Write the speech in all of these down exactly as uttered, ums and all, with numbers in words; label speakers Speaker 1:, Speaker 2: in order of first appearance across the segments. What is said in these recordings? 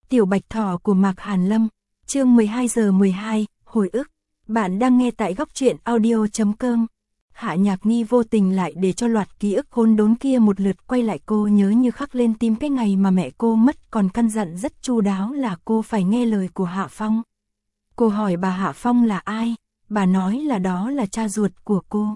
Speaker 1: Tiểu Bạch Thỏ của Mạc Hàn Lâm, chương mười hai giờ mười hai, hồi ức. Bạn đang nghe tại góc truyện audio chấm com. Hạ Nhạc Nhi vô tình lại để cho loạt ký ức hỗn đốn kia một lượt quay lại, cô nhớ như khắc lên tim cái ngày mà mẹ cô mất, còn căn dặn rất chu đáo là cô phải nghe lời của Hạ Phong. Cô hỏi bà Hạ Phong là ai, bà nói là đó là cha ruột của cô.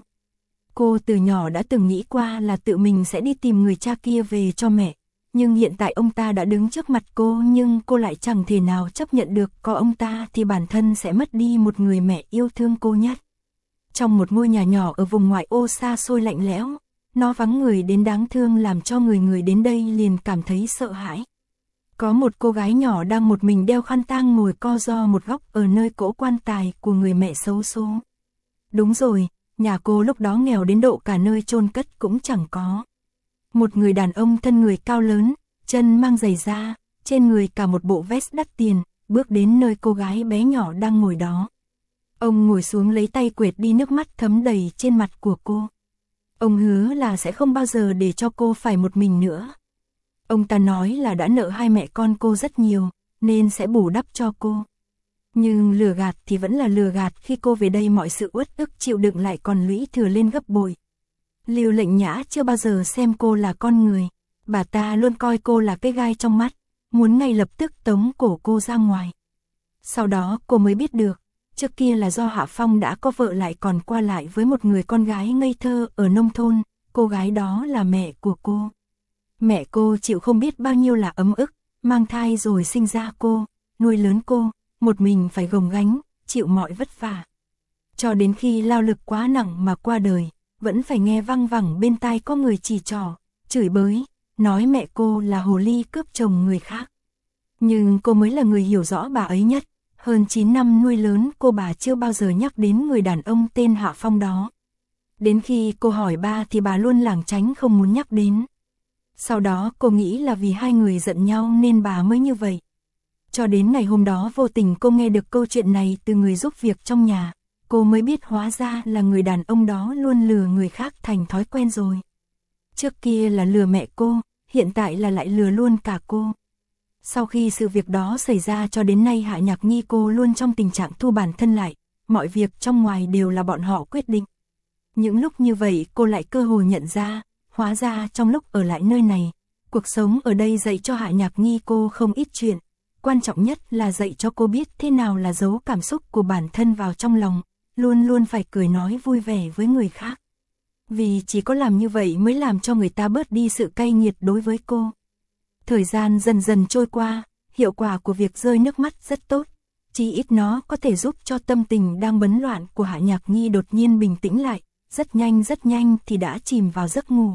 Speaker 1: Cô từ nhỏ đã từng nghĩ qua là tự mình sẽ đi tìm người cha kia về cho mẹ. Nhưng hiện tại ông ta đã đứng trước mặt cô, nhưng cô lại chẳng thể nào chấp nhận được có ông ta thì bản thân sẽ mất đi một người mẹ yêu thương cô nhất. Trong một ngôi nhà nhỏ ở vùng ngoại ô xa xôi lạnh lẽo, nó vắng người đến đáng thương làm cho người người đến đây liền cảm thấy sợ hãi. Có một cô gái nhỏ đang một mình đeo khăn tang ngồi co ro một góc ở nơi cỗ quan tài của người mẹ xấu số. Đúng rồi, nhà cô lúc đó nghèo đến độ cả nơi chôn cất cũng chẳng có. Một người đàn ông thân người cao lớn, chân mang giày da, trên người cả một bộ vest đắt tiền, bước đến nơi cô gái bé nhỏ đang ngồi đó. Ông ngồi xuống lấy tay quệt đi nước mắt thấm đầy trên mặt của cô. Ông hứa là sẽ không bao giờ để cho cô phải một mình nữa. Ông ta nói là đã nợ hai mẹ con cô rất nhiều, nên sẽ bù đắp cho cô. Nhưng lừa gạt thì vẫn là lừa gạt, khi cô về đây mọi sự uất ức chịu đựng lại còn lũy thừa lên gấp bội. Lưu Lệnh Nhã chưa bao giờ xem cô là con người, bà ta luôn coi cô là cái gai trong mắt, muốn ngay lập tức tống cổ cô ra ngoài. Sau đó cô mới biết được, trước kia là do Hạ Phong đã có vợ lại còn qua lại với một người con gái ngây thơ ở nông thôn, cô gái đó là mẹ của cô. Mẹ cô chịu không biết bao nhiêu là ấm ức, mang thai rồi sinh ra cô, nuôi lớn cô, một mình phải gồng gánh, chịu mọi vất vả. Cho đến khi lao lực quá nặng mà qua đời, vẫn phải nghe văng vẳng bên tai có người chỉ trỏ, chửi bới, nói mẹ cô là hồ ly cướp chồng người khác. Nhưng cô mới là người hiểu rõ bà ấy nhất, hơn chín năm nuôi lớn cô, bà chưa bao giờ nhắc đến người đàn ông tên Hạ Phong đó. Đến khi cô hỏi ba thì bà luôn lảng tránh không muốn nhắc đến. Sau đó cô nghĩ là vì hai người giận nhau nên bà mới như vậy. Cho đến ngày hôm đó vô tình cô nghe được câu chuyện này từ người giúp việc trong nhà. Cô mới biết hóa ra là người đàn ông đó luôn lừa người khác thành thói quen rồi. Trước kia là lừa mẹ cô, hiện tại là lại lừa luôn cả cô. Sau khi sự việc đó xảy ra cho đến nay, Hạ Nhạc Nhi cô luôn trong tình trạng thu bản thân lại, mọi việc trong ngoài đều là bọn họ quyết định. Những lúc như vậy cô lại cơ hồ nhận ra, hóa ra trong lúc ở lại nơi này, cuộc sống ở đây dạy cho Hạ Nhạc Nhi cô không ít chuyện. Quan trọng nhất là dạy cho cô biết thế nào là giấu cảm xúc của bản thân vào trong lòng, luôn luôn phải cười nói vui vẻ với người khác. Vì chỉ có làm như vậy mới làm cho người ta bớt đi sự cay nghiệt đối với cô. Thời gian dần dần trôi qua, hiệu quả của việc rơi nước mắt rất tốt. Chỉ ít nó có thể giúp cho tâm tình đang bấn loạn của Hạ Nhạc Nhi đột nhiên bình tĩnh lại, rất nhanh rất nhanh thì đã chìm vào giấc ngủ.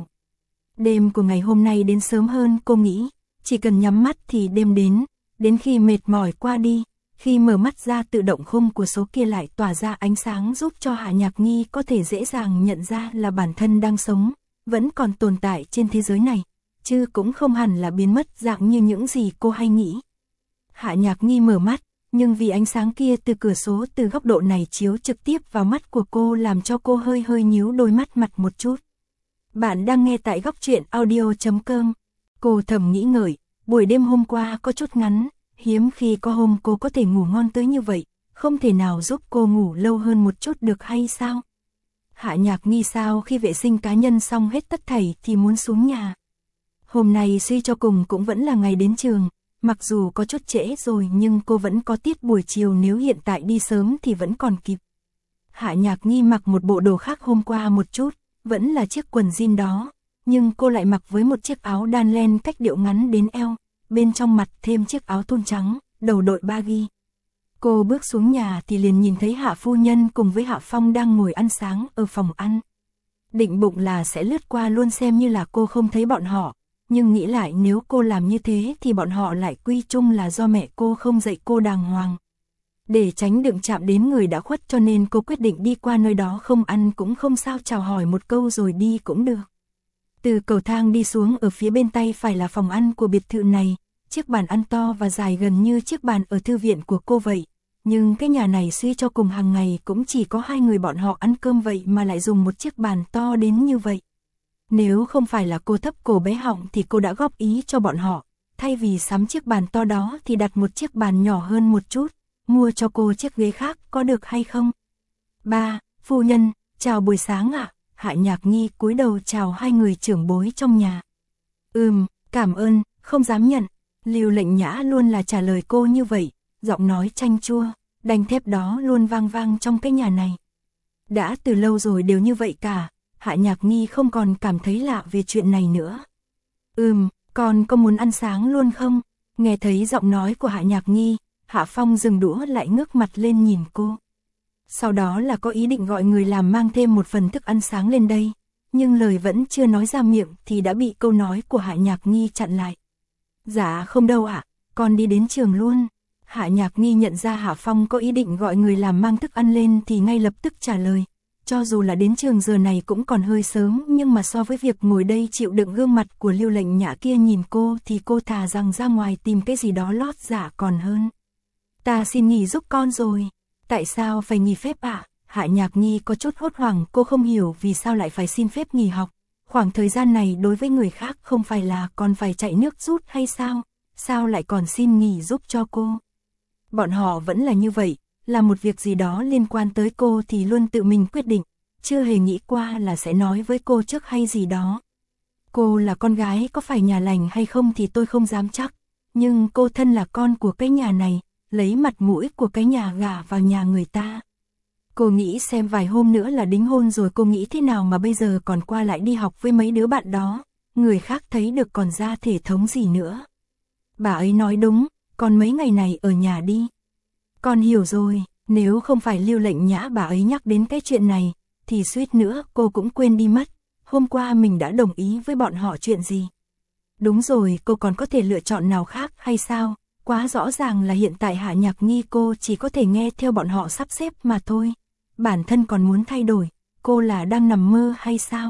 Speaker 1: Đêm của ngày hôm nay đến sớm hơn cô nghĩ, chỉ cần nhắm mắt thì đêm đến, đến khi mệt mỏi qua đi. Khi mở mắt ra tự động khung của số kia lại tỏa ra ánh sáng giúp cho Hạ Nhạc Nhi có thể dễ dàng nhận ra là bản thân đang sống, vẫn còn tồn tại trên thế giới này, chứ cũng không hẳn là biến mất dạng như những gì cô hay nghĩ. Hạ Nhạc Nhi mở mắt, nhưng vì ánh sáng kia từ cửa sổ từ góc độ này chiếu trực tiếp vào mắt của cô làm cho cô hơi hơi nhíu đôi mắt mặt một chút. Bạn đang nghe tại góc truyện audio chấm com. Cô thầm nghĩ ngợi, buổi đêm hôm qua có chút ngắn. Hiếm khi có hôm cô có thể ngủ ngon tới như vậy, không thể nào giúp cô ngủ lâu hơn một chút được hay sao? Hạ Nhạc Nhi sao khi vệ sinh cá nhân xong hết tất thảy thì muốn xuống nhà. Hôm nay suy cho cùng cũng vẫn là ngày đến trường, mặc dù có chút trễ rồi nhưng cô vẫn có tiết buổi chiều, nếu hiện tại đi sớm thì vẫn còn kịp. Hạ Nhạc Nhi mặc một bộ đồ khác hôm qua một chút, vẫn là chiếc quần jean đó, nhưng cô lại mặc với một chiếc áo đan len cách điệu ngắn đến eo. Bên trong mặt thêm chiếc áo thun trắng, đầu đội baggy. Cô bước xuống nhà thì liền nhìn thấy Hạ phu nhân cùng với Hạ Phong đang ngồi ăn sáng ở phòng ăn. Định bụng là sẽ lướt qua luôn xem như là cô không thấy bọn họ, nhưng nghĩ lại nếu cô làm như thế thì bọn họ lại quy chung là do mẹ cô không dạy cô đàng hoàng. Để tránh đụng chạm đến người đã khuất cho nên cô quyết định đi qua nơi đó, không ăn cũng không sao, chào hỏi một câu rồi đi cũng được. Từ cầu thang đi xuống, ở phía bên tay phải là phòng ăn của biệt thự này, chiếc bàn ăn to và dài gần như chiếc bàn ở thư viện của cô vậy. Nhưng cái nhà này suy cho cùng hàng ngày cũng chỉ có hai người bọn họ ăn cơm vậy mà lại dùng một chiếc bàn to đến như vậy. Nếu không phải là cô thấp cổ bé họng thì cô đã góp ý cho bọn họ, thay vì sắm chiếc bàn to đó thì đặt một chiếc bàn nhỏ hơn một chút, mua cho cô chiếc ghế khác có được hay không? Ba, phu nhân, chào buổi sáng ạ. Hạ Nhạc Nhi cúi đầu chào hai người trưởng bối trong nhà. Ừm, cảm ơn, không dám nhận. Lưu Lệnh Nhã luôn là trả lời cô như vậy, giọng nói chanh chua, đanh thép đó luôn vang vang trong cái nhà này. Đã từ lâu rồi đều như vậy cả, Hạ Nhạc Nhi không còn cảm thấy lạ về chuyện này nữa. Ừm, con có muốn ăn sáng luôn không? Nghe thấy giọng nói của Hạ Nhạc Nhi, Hạ Phong dừng đũa lại ngước mặt lên nhìn cô. Sau đó là có ý định gọi người làm mang thêm một phần thức ăn sáng lên đây, nhưng lời vẫn chưa nói ra miệng thì đã bị câu nói của Hạ Nhạc Nhi chặn lại. Dạ không đâu ạ, con đi đến trường luôn. Hạ Nhạc Nhi nhận ra Hạ Phong có ý định gọi người làm mang thức ăn lên thì ngay lập tức trả lời. Cho dù là đến trường giờ này cũng còn hơi sớm, nhưng mà so với việc ngồi đây chịu đựng gương mặt của Lưu Lệnh Nhã kia nhìn cô thì cô thà rằng ra ngoài tìm cái gì đó lót dạ còn hơn. Ta xin nghỉ giúp con rồi. Tại sao phải nghỉ phép ạ? À? Hạ Nhạc Nhi có chút hốt hoảng, cô không hiểu vì sao lại phải xin phép nghỉ học. Khoảng thời gian này đối với người khác không phải là còn phải chạy nước rút hay sao? Sao lại còn xin nghỉ giúp cho cô? Bọn họ vẫn là như vậy, là một việc gì đó liên quan tới cô thì luôn tự mình quyết định, chưa hề nghĩ qua là sẽ nói với cô trước hay gì đó. Cô là con gái, có phải nhà lành hay không thì tôi không dám chắc, nhưng cô thân là con của cái nhà này, lấy mặt mũi của cái nhà gả vào nhà người ta. Cô nghĩ xem vài hôm nữa là đính hôn rồi, cô nghĩ thế nào mà bây giờ còn qua lại đi học với mấy đứa bạn đó, người khác thấy được còn ra thể thống gì nữa. Bà ấy nói đúng, còn mấy ngày này ở nhà đi. Con hiểu rồi, nếu không phải Lưu Lệnh Nhã bà ấy nhắc đến cái chuyện này, thì suýt nữa cô cũng quên đi mất, hôm qua mình đã đồng ý với bọn họ chuyện gì. Đúng rồi, cô còn có thể lựa chọn nào khác hay sao? Quá rõ ràng là hiện tại Hạ Nhạc Nhi cô chỉ có thể nghe theo bọn họ sắp xếp mà thôi. Bản thân còn muốn thay đổi, cô là đang nằm mơ hay sao?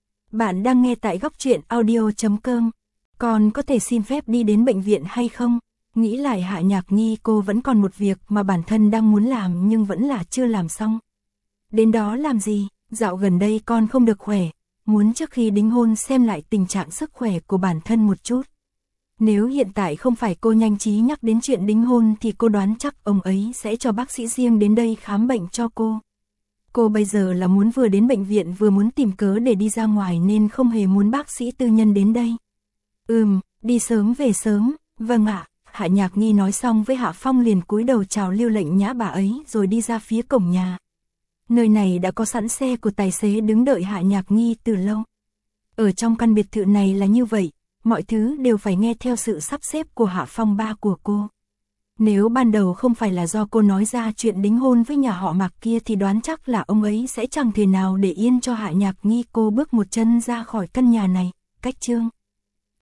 Speaker 1: Bạn đang nghe tại góc truyện audio chấm com. Còn có thể xin phép đi đến bệnh viện hay không? Nghĩ lại Hạ Nhạc Nhi cô vẫn còn một việc mà bản thân đang muốn làm nhưng vẫn là chưa làm xong. Đến đó làm gì? Dạo gần đây con không được khỏe, muốn trước khi đính hôn xem lại tình trạng sức khỏe của bản thân một chút. Nếu hiện tại không phải cô nhanh trí nhắc đến chuyện đính hôn thì cô đoán chắc ông ấy sẽ cho bác sĩ riêng đến đây khám bệnh cho cô. Cô bây giờ là muốn vừa đến bệnh viện vừa muốn tìm cớ để đi ra ngoài nên không hề muốn bác sĩ tư nhân đến đây. Ừm, đi sớm về sớm, vâng ạ. Hạ Nhạc Nhi nói xong với Hạ Phong liền cúi đầu chào Lưu Lệnh Nhã bà ấy rồi đi ra phía cổng nhà. Nơi này đã có sẵn xe của tài xế đứng đợi Hạ Nhạc Nhi từ lâu. Ở trong căn biệt thự này là như vậy, mọi thứ đều phải nghe theo sự sắp xếp của Hạ Phong ba của cô. Nếu ban đầu không phải là do cô nói ra chuyện đính hôn với nhà họ Mạc kia thì đoán chắc là ông ấy sẽ chẳng thể nào để yên cho Hạ Nhạc Nhi cô bước một chân ra khỏi căn nhà này, cách chương.